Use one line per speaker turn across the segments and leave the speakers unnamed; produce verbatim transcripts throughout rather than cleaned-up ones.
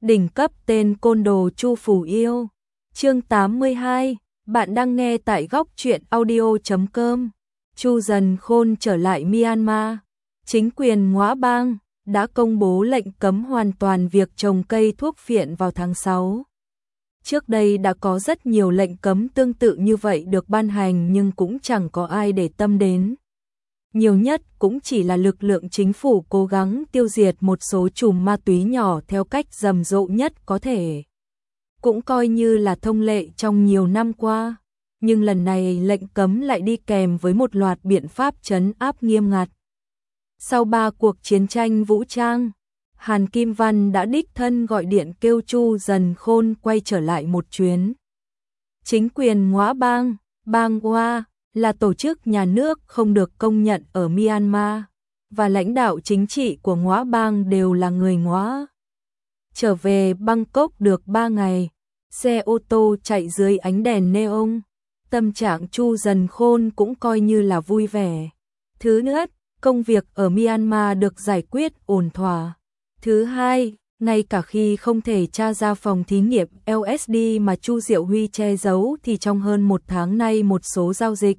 Đỉnh cấp tên côn đồ Chu Phủ Yêu. Chương tám mươi hai, bạn đang nghe tại góc truyện audio chấm com. Chu Dần Khôn trở lại Myanmar. Chính quyền Ngoã Bang đã công bố lệnh cấm hoàn toàn việc trồng cây thuốc phiện vào tháng sáu. Trước đây đã có rất nhiều lệnh cấm tương tự như vậy được ban hành nhưng cũng chẳng có ai để tâm đến. Nhiều nhất cũng chỉ là lực lượng chính phủ cố gắng tiêu diệt một số chùm ma túy nhỏ theo cách rầm rộ nhất có thể. Cũng coi như là thông lệ trong nhiều năm qua, nhưng lần này lệnh cấm lại đi kèm với một loạt biện pháp trấn áp nghiêm ngặt. Sau ba cuộc chiến tranh vũ trang, Hàn Kim Văn đã đích thân gọi điện kêu Chu Dần Khôn quay trở lại một chuyến. Chính quyền Ngoã Bang, Bang Hoa, là tổ chức nhà nước không được công nhận ở Myanmar, và lãnh đạo chính trị của Ngoã Bang đều là người Ngoã. Trở về Bangkok được ba ngày, xe ô tô chạy dưới ánh đèn neon, tâm trạng Chu Dần Khôn cũng coi như là vui vẻ. Thứ nhất, công việc ở Myanmar được giải quyết ổn thỏa. Thứ hai, ngay cả khi không thể tra ra phòng thí nghiệm lờ ét đê mà Chu Diệu Huy che giấu thì trong hơn một tháng nay một số giao dịch.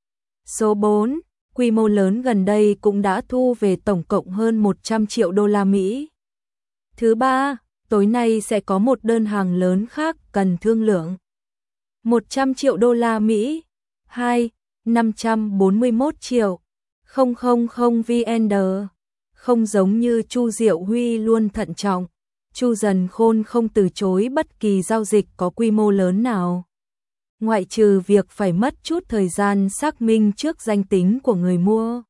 Số bốn, quy mô lớn gần đây cũng đã thu về tổng cộng hơn một trăm triệu đô la Mỹ. Thứ ba, tối nay sẽ có một đơn hàng lớn khác cần thương lượng. một trăm triệu đô la Mỹ. hai. năm trăm bốn mươi mốt triệu. không không không vê en đê. Không giống như Chu Diệu Huy luôn thận trọng, Chu Dần Khôn không từ chối bất kỳ giao dịch có quy mô lớn nào. Ngoại trừ việc phải mất chút thời gian xác minh trước danh tính của người mua.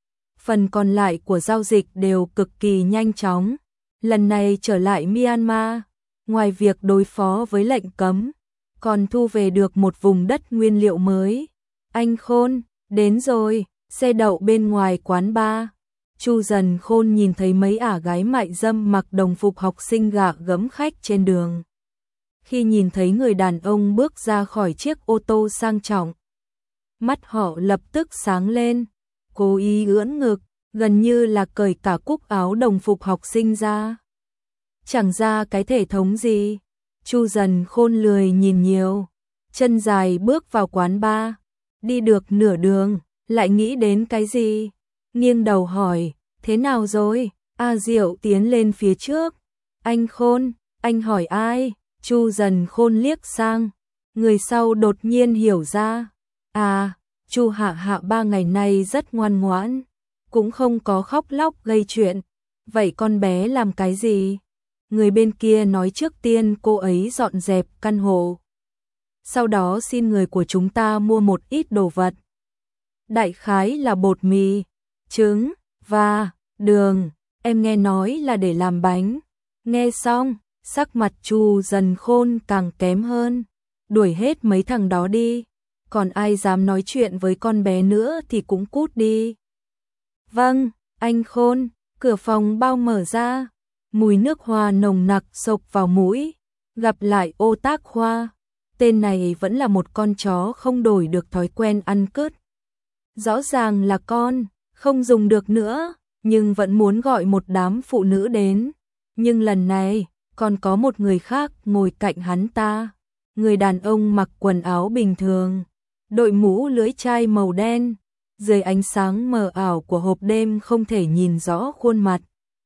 Phần còn lại của giao dịch đều cực kỳ nhanh chóng. Lần này trở lại Myanmar, ngoài việc đối phó với lệnh cấm, còn thu về được một vùng đất nguyên liệu mới. Anh Khôn, đến rồi, xe đậu bên ngoài quán bar. Chu Dần Khôn nhìn thấy mấy ả gái mại dâm mặc đồng phục học sinh gạ gẫm khách trên đường. Khi nhìn thấy người đàn ông bước ra khỏi chiếc ô tô sang trọng, mắt họ lập tức sáng lên, cố ý ưỡn ngực, gần như là cởi cả cúc áo đồng phục học sinh ra. Chẳng ra cái thể thống gì, Chu Dần Khôn lười nhìn nhiều, chân dài bước vào quán bar, đi được nửa đường, lại nghĩ đến cái gì, nghiêng đầu hỏi, thế nào rồi? A Diệu tiến lên phía trước, anh Khôn, anh hỏi ai? Chu Dần Khôn liếc sang, người sau đột nhiên hiểu ra, à, Chu Hạ Hạ ba ngày nay rất ngoan ngoãn, cũng không có khóc lóc gây chuyện, vậy con bé làm cái gì? Người bên kia nói trước tiên cô ấy dọn dẹp căn hộ, sau đó xin người của chúng ta mua một ít đồ vật. Đại khái là bột mì, trứng, và đường, em nghe nói là để làm bánh. Nghe xong, sắc mặt Chu Dần Khôn càng kém hơn, đuổi hết mấy thằng đó đi, còn ai dám nói chuyện với con bé nữa thì cũng cút đi. Vâng, anh Khôn. Cửa phòng bao mở ra, mùi nước hoa nồng nặc xộc vào mũi, gặp lại Ô Tác Khoa, tên này vẫn là một con chó không đổi được thói quen ăn cứt. Rõ ràng là con, không dùng được nữa, nhưng vẫn muốn gọi một đám phụ nữ đến. Nhưng lần này, còn có một người khác ngồi cạnh hắn ta. Người đàn ông mặc quần áo bình thường, đội mũ lưỡi chai màu đen, dưới ánh sáng mờ ảo của hộp đêm không thể nhìn rõ khuôn mặt.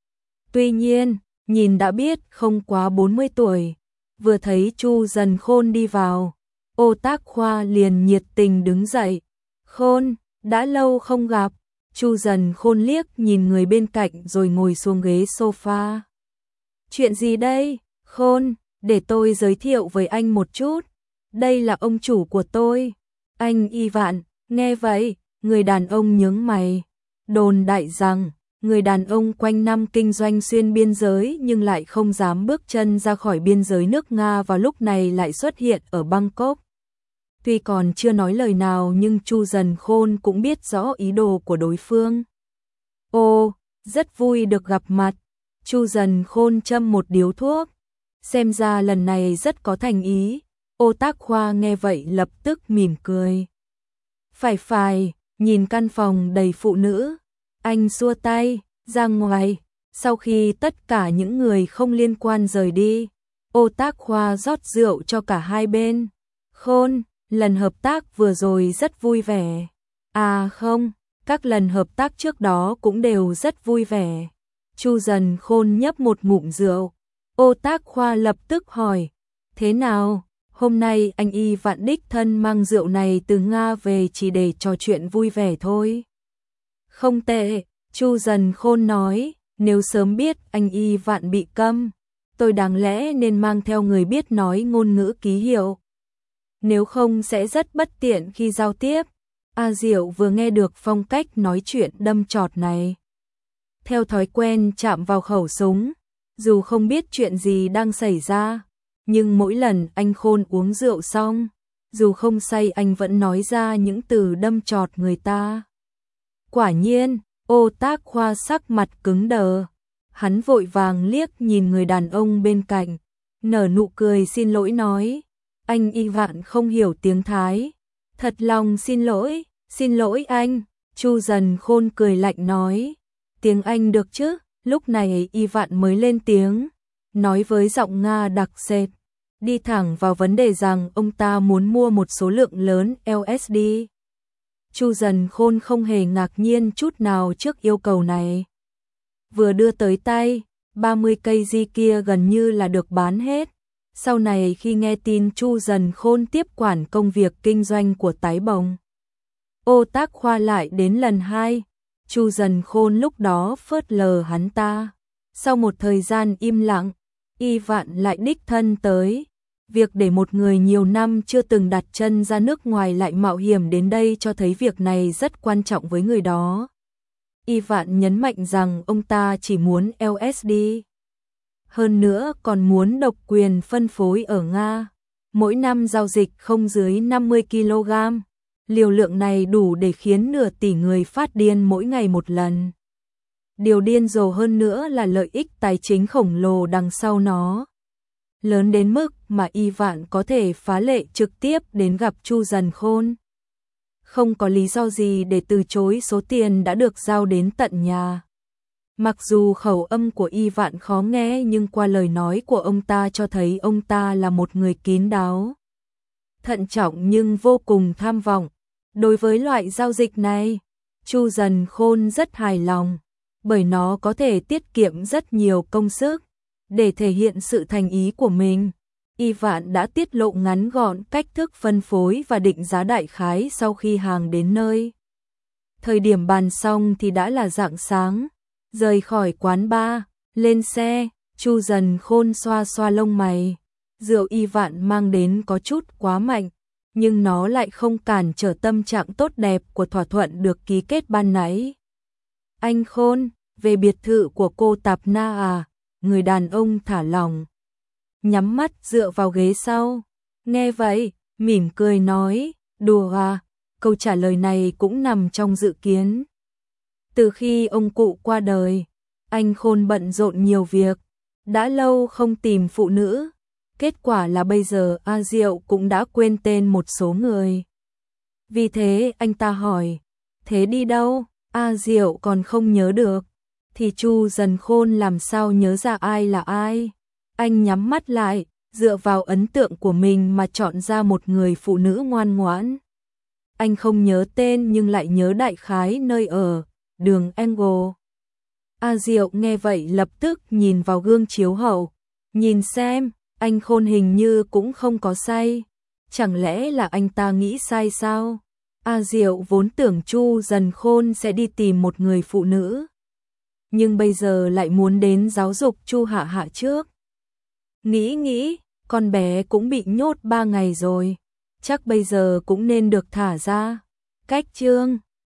Tuy nhiên, nhìn đã biết không quá bốn mươi tuổi. Vừa thấy Chu Dần Khôn đi vào, Ô Tác Khoa liền nhiệt tình đứng dậy. Khôn, đã lâu không gặp. Chu Dần Khôn liếc nhìn người bên cạnh rồi ngồi xuống ghế sofa. Chuyện gì đây? Khôn, để tôi giới thiệu với anh một chút. Đây là ông chủ của tôi. Anh Y Vạn. Nghe vậy, người đàn ông nhướng mày. Đồn đại rằng, người đàn ông quanh năm kinh doanh xuyên biên giới nhưng lại không dám bước chân ra khỏi biên giới nước Nga vào lúc này lại xuất hiện ở Bangkok. Tuy còn chưa nói lời nào nhưng Chu Dần Khôn cũng biết rõ ý đồ của đối phương. Ô, rất vui được gặp mặt. Chu Dần Khôn châm một điếu thuốc. Xem ra lần này rất có thành ý. Ô Tác Khoa nghe vậy lập tức mỉm cười. Phải phải, nhìn căn phòng đầy phụ nữ. Anh xua tay, ra ngoài, Sau khi tất cả những người không liên quan rời đi, Ô Tác Khoa rót rượu cho cả hai bên. Khôn, lần hợp tác vừa rồi rất vui vẻ. À không, các lần hợp tác trước đó cũng đều rất vui vẻ. Chu Dần Khôn nhấp một ngụm rượu. Ô Tác Khoa lập tức hỏi, thế nào, hôm nay anh Y Vạn đích thân mang rượu này từ Nga về chỉ để trò chuyện vui vẻ thôi. Không tệ, Chu Dần Khôn nói, nếu sớm biết anh Y Vạn bị câm, tôi đáng lẽ nên mang theo người biết nói ngôn ngữ ký hiệu. Nếu không sẽ rất bất tiện khi giao tiếp. A Diệu vừa nghe được phong cách nói chuyện đâm chọt này. Theo thói quen chạm vào khẩu súng, dù không biết chuyện gì đang xảy ra, nhưng mỗi lần anh Khôn uống rượu xong, dù không say anh vẫn nói ra những từ đâm chọt người ta. Quả nhiên, Ô Tác Khoa sắc mặt cứng đờ. Hắn vội vàng liếc nhìn người đàn ông bên cạnh, nở nụ cười xin lỗi nói, anh Y Vạn không hiểu tiếng Thái. Thật lòng xin lỗi, xin lỗi anh. Chu Dần Khôn cười lạnh nói, tiếng Anh được chứ? Lúc này Y Vạn mới lên tiếng, nói với giọng Nga đặc sệt, đi thẳng vào vấn đề rằng ông ta muốn mua một số lượng lớn L S D. Chu Dần Khôn không hề ngạc nhiên chút nào trước yêu cầu này. Vừa đưa tới tay, ba mươi cây di kia gần như là được bán hết. Sau này khi nghe tin Chu Dần Khôn tiếp quản công việc kinh doanh của Tái Bồng, Ô Tác Khoa lại đến lần hai, Chu Dần Khôn lúc đó phớt lờ hắn ta. Sau một thời gian im lặng, Y Vạn lại đích thân tới. Việc để một người nhiều năm chưa từng đặt chân ra nước ngoài lại mạo hiểm đến đây cho thấy việc này rất quan trọng với người đó. Y Vạn nhấn mạnh rằng ông ta chỉ muốn L S D. Hơn nữa còn muốn độc quyền phân phối ở Nga. Mỗi năm giao dịch không dưới năm mươi ki lô gam. Liều lượng này đủ để khiến nửa tỷ người phát điên mỗi ngày một lần. Điều điên rồ hơn nữa là lợi ích tài chính khổng lồ đằng sau nó. Lớn đến mức mà Y Vạn có thể phá lệ trực tiếp đến gặp Chu Dần Khôn. Không có lý do gì để từ chối số tiền đã được giao đến tận nhà. Mặc dù khẩu âm của Y Vạn khó nghe nhưng qua lời nói của ông ta cho thấy ông ta là một người kín đáo, thận trọng nhưng vô cùng tham vọng. Đối với loại giao dịch này, Chu Dần Khôn rất hài lòng, bởi nó có thể tiết kiệm rất nhiều công sức. Để thể hiện sự thành ý của mình, Y Vạn đã tiết lộ ngắn gọn cách thức phân phối và định giá đại khái sau khi hàng đến nơi. Thời điểm bàn xong thì đã là rạng sáng. Rời khỏi quán bar, lên xe, Chu Dần Khôn xoa xoa lông mày. Rượu Y Vạn mang đến có chút quá mạnh, nhưng nó lại không cản trở tâm trạng tốt đẹp của thỏa thuận được ký kết ban nãy. Anh Khôn, về biệt thự của cô Tạp Na à? Người đàn ông thả lỏng, nhắm mắt dựa vào ghế sau. Nghe vậy, mỉm cười nói, đùa à? Câu trả lời này cũng nằm trong dự kiến. Từ khi ông cụ qua đời, anh Khôn bận rộn nhiều việc, đã lâu không tìm phụ nữ. Kết quả là bây giờ A Diệu cũng đã quên tên một số người. Vì thế anh ta hỏi, thế đi đâu? A Diệu còn không nhớ được. Thì Chu Dần Khôn làm sao nhớ ra ai là ai? Anh nhắm mắt lại, dựa vào ấn tượng của mình mà chọn ra một người phụ nữ ngoan ngoãn. Anh không nhớ tên nhưng lại nhớ đại khái nơi ở, đường Angle. A Diệu nghe vậy lập tức nhìn vào gương chiếu hậu, nhìn xem, anh Khôn hình như cũng không có say. Chẳng lẽ là anh ta nghĩ sai sao? A Diệu vốn tưởng Chu Dần Khôn sẽ đi tìm một người phụ nữ, nhưng bây giờ lại muốn đến giáo dục Chu Hạ Hạ trước. Nghĩ nghĩ, con bé cũng bị nhốt ba ngày rồi, chắc bây giờ cũng nên được thả ra. Cách chương